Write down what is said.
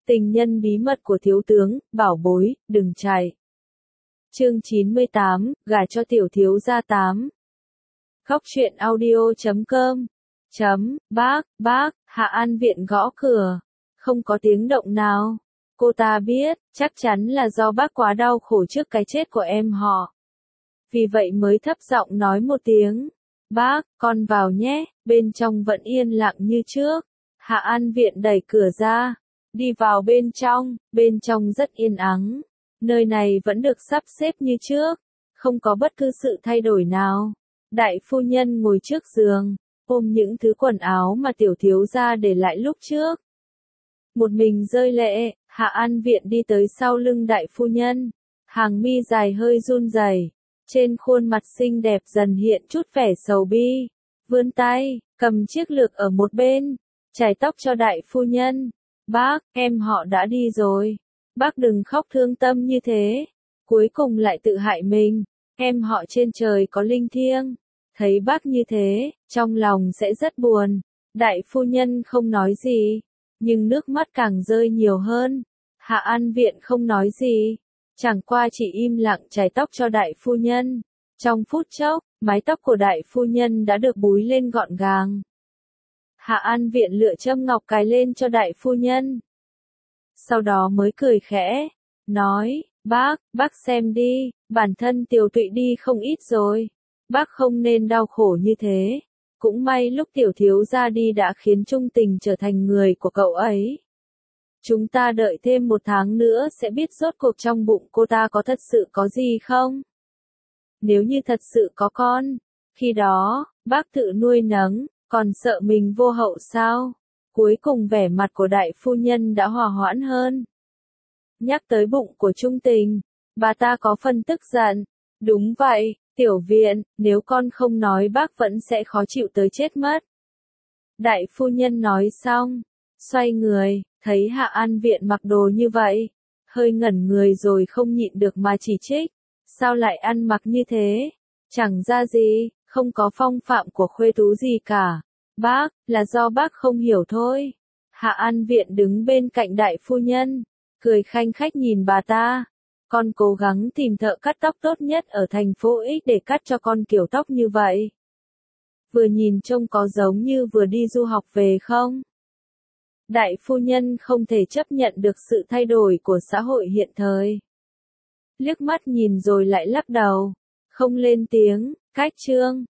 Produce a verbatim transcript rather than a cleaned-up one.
Tình nhân bí mật của thiếu tướng, bảo bối, đừng chạy. Chương chín mươi tám, gả cho tiểu thiếu gia tám. Góc truyện audio chấm com. Chấm, bác, bác, Hạ An Viện gõ cửa. Không có tiếng động nào. Cô ta biết, chắc chắn là do bác quá đau khổ trước cái chết của em họ. Vì vậy mới thấp giọng nói một tiếng. Bác, con vào nhé, bên trong vẫn yên lặng như trước. Hạ An Viện đẩy cửa ra. Đi vào bên trong, bên trong rất yên ắng. Nơi này vẫn được sắp xếp như trước. Không có bất cứ sự thay đổi nào. Đại phu nhân ngồi trước giường, ôm những thứ quần áo mà tiểu thiếu gia để lại lúc trước. Một mình rơi lệ, Hạ An Viện đi tới sau lưng đại phu nhân. Hàng mi dài hơi run rẩy, trên khuôn mặt xinh đẹp dần hiện chút vẻ sầu bi. Vươn tay, cầm chiếc lược ở một bên, chải tóc cho đại phu nhân. Bác, em họ đã đi rồi. Bác đừng khóc thương tâm như thế. Cuối cùng lại tự hại mình. Em họ trên trời có linh thiêng. Thấy bác như thế, trong lòng sẽ rất buồn. Đại phu nhân không nói gì, nhưng nước mắt càng rơi nhiều hơn. Hạ An Viện không nói gì, chẳng qua chỉ im lặng chải tóc cho đại phu nhân. Trong phút chốc, mái tóc của đại phu nhân đã được búi lên gọn gàng. Hạ An Viện lựa châm ngọc cài lên cho đại phu nhân. Sau đó mới cười khẽ, nói, bác, bác xem đi, bản thân Tiểu Tụy đi không ít rồi. Bác không nên đau khổ như thế. Cũng may lúc tiểu thiếu gia đi đã khiến Trung Tình trở thành người của cậu ấy. Chúng ta đợi thêm một tháng nữa sẽ biết rốt cuộc trong bụng cô ta có thật sự có gì không? Nếu như thật sự có con, khi đó, bác tự nuôi nấng, còn sợ mình vô hậu sao? Cuối cùng vẻ mặt của đại phu nhân đã hòa hoãn hơn. Nhắc tới bụng của Trung Tình, bà ta có phần tức giận. Đúng vậy, Tiểu Viện, nếu con không nói bác vẫn sẽ khó chịu tới chết mất. Đại phu nhân nói xong, xoay người, thấy Hạ An Viện mặc đồ như vậy, hơi ngẩn người rồi không nhịn được mà chỉ trích. Sao lại ăn mặc như thế? Chẳng ra gì, không có phong phạm của khuê tú gì cả. Bác, là do bác không hiểu thôi. Hạ An Viện đứng bên cạnh đại phu nhân, cười khanh khách nhìn bà ta. Con cố gắng tìm thợ cắt tóc tốt nhất ở thành phố X để cắt cho con kiểu tóc như vậy. Vừa nhìn trông có giống như vừa đi du học về không? Đại phu nhân không thể chấp nhận được sự thay đổi của xã hội hiện thời. Liếc mắt nhìn rồi lại lắc đầu, không lên tiếng, cách chương.